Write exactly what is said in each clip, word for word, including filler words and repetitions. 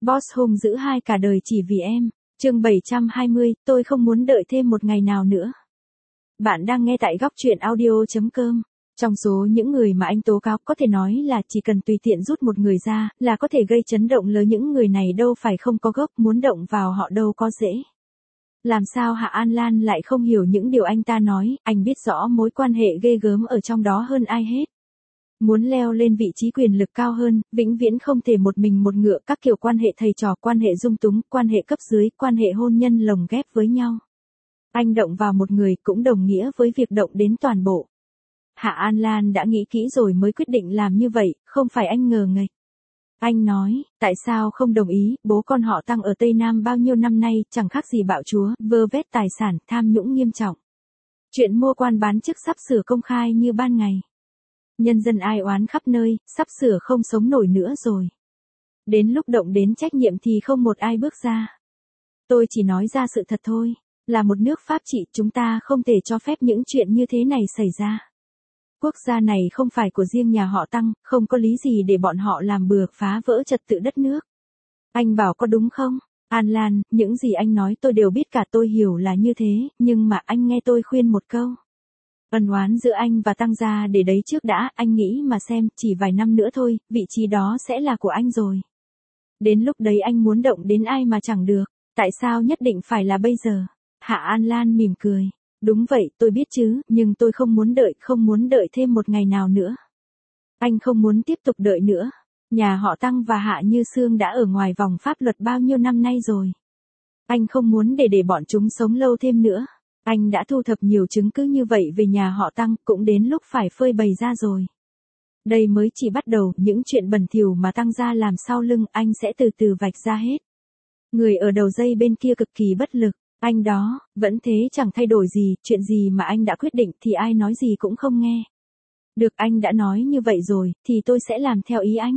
Boss hung dữ hai cả đời chỉ vì em. Chương bảy trăm hai mươi, tôi không muốn đợi thêm một ngày nào nữa. Bạn đang nghe tại góc truyện audio chấm com. Trong số những người mà anh tố cáo có thể nói là chỉ cần tùy tiện rút một người ra là có thể gây chấn động lớn, những người này đâu phải không có gốc, muốn động vào họ đâu có dễ. Làm sao Hạ An Lan lại không hiểu những điều anh ta nói, anh biết rõ mối quan hệ ghê gớm ở trong đó hơn ai hết. Muốn leo lên vị trí quyền lực cao hơn, vĩnh viễn không thể một mình một ngựa, các kiểu quan hệ thầy trò, quan hệ dung túng, quan hệ cấp dưới, quan hệ hôn nhân lồng ghép với nhau. Anh động vào một người cũng đồng nghĩa với việc động đến toàn bộ. Hạ An Lan đã nghĩ kỹ rồi mới quyết định làm như vậy, không phải anh ngờ nghệch. Anh nói, tại sao không đồng ý, bố con họ Tăng ở Tây Nam bao nhiêu năm nay chẳng khác gì bạo chúa, vơ vét tài sản, tham nhũng nghiêm trọng. Chuyện mua quan bán chức sắp sửa công khai như ban ngày. Nhân dân ai oán khắp nơi, sắp sửa không sống nổi nữa rồi. Đến lúc động đến trách nhiệm thì không một ai bước ra. Tôi chỉ nói ra sự thật thôi, là một nước pháp trị chúng ta không thể cho phép những chuyện như thế này xảy ra. Quốc gia này không phải của riêng nhà họ Tăng, không có lý gì để bọn họ làm bừa phá vỡ trật tự đất nước. Anh bảo có đúng không? An Lan, những gì anh nói tôi đều biết cả, tôi hiểu là như thế, nhưng mà anh nghe tôi khuyên một câu. Ân oán giữa anh và Tăng gia để đấy trước đã, anh nghĩ mà xem, chỉ vài năm nữa thôi, vị trí đó sẽ là của anh rồi. Đến lúc đấy anh muốn động đến ai mà chẳng được, tại sao nhất định phải là bây giờ? Hạ An Lan mỉm cười. Đúng vậy, tôi biết chứ, nhưng tôi không muốn đợi, không muốn đợi thêm một ngày nào nữa. Anh không muốn tiếp tục đợi nữa. Nhà họ Tăng và Hạ Như Sương đã ở ngoài vòng pháp luật bao nhiêu năm nay rồi. Anh không muốn để để bọn chúng sống lâu thêm nữa. Anh đã thu thập nhiều chứng cứ như vậy về nhà họ Tăng, cũng đến lúc phải phơi bày ra rồi. Đây mới chỉ bắt đầu, những chuyện bẩn thỉu mà Tăng gia làm sau lưng anh sẽ từ từ vạch ra hết. Người ở đầu dây bên kia cực kỳ bất lực. Anh đó, vẫn thế chẳng thay đổi gì, chuyện gì mà anh đã quyết định thì ai nói gì cũng không nghe. Được, anh đã nói như vậy rồi, thì tôi sẽ làm theo ý anh.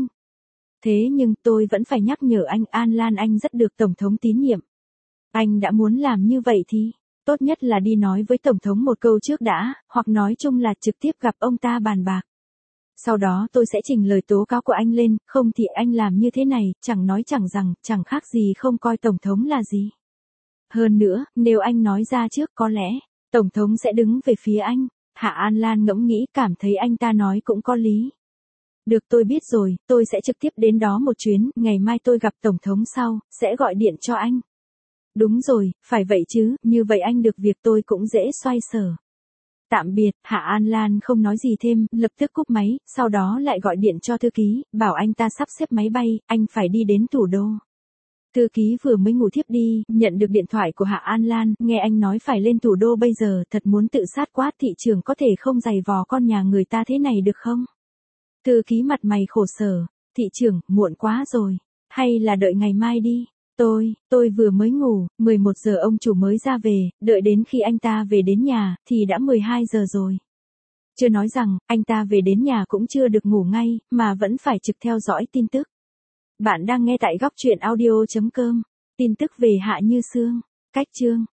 Thế nhưng tôi vẫn phải nhắc nhở anh, An Lan, anh rất được Tổng thống tín nhiệm. Anh đã muốn làm như vậy thì, tốt nhất là đi nói với Tổng thống một câu trước đã, hoặc nói chung là trực tiếp gặp ông ta bàn bạc. Sau đó tôi sẽ chỉnh lời tố cáo của anh lên, không thì anh làm như thế này, chẳng nói chẳng rằng, chẳng khác gì không coi Tổng thống là gì. Hơn nữa, nếu anh nói ra trước có lẽ, Tổng thống sẽ đứng về phía anh. Hạ An Lan ngẫm nghĩ, cảm thấy anh ta nói cũng có lý. Được, tôi biết rồi, tôi sẽ trực tiếp đến đó một chuyến, ngày mai tôi gặp Tổng thống sau, sẽ gọi điện cho anh. Đúng rồi, phải vậy chứ, như vậy anh được việc tôi cũng dễ xoay sở. Tạm biệt, Hạ An Lan không nói gì thêm, lập tức cúp máy, sau đó lại gọi điện cho thư ký, bảo anh ta sắp xếp máy bay, anh phải đi đến thủ đô. Thư ký vừa mới ngủ thiếp đi, nhận được điện thoại của Hạ An Lan, nghe anh nói phải lên thủ đô bây giờ, thật muốn tự sát quá, thị trường có thể không giày vò con nhà người ta thế này được không? Thư ký mặt mày khổ sở, thị trưởng, muộn quá rồi, hay là đợi ngày mai đi, tôi, tôi vừa mới ngủ, mười một giờ ông chủ mới ra về, đợi đến khi anh ta về đến nhà, thì đã mười hai giờ rồi. Chưa nói rằng, anh ta về đến nhà cũng chưa được ngủ ngay, mà vẫn phải trực theo dõi tin tức. Bạn đang nghe tại góc truyện audio chấm com. Tin tức về Hạ Như Sương. Cách chương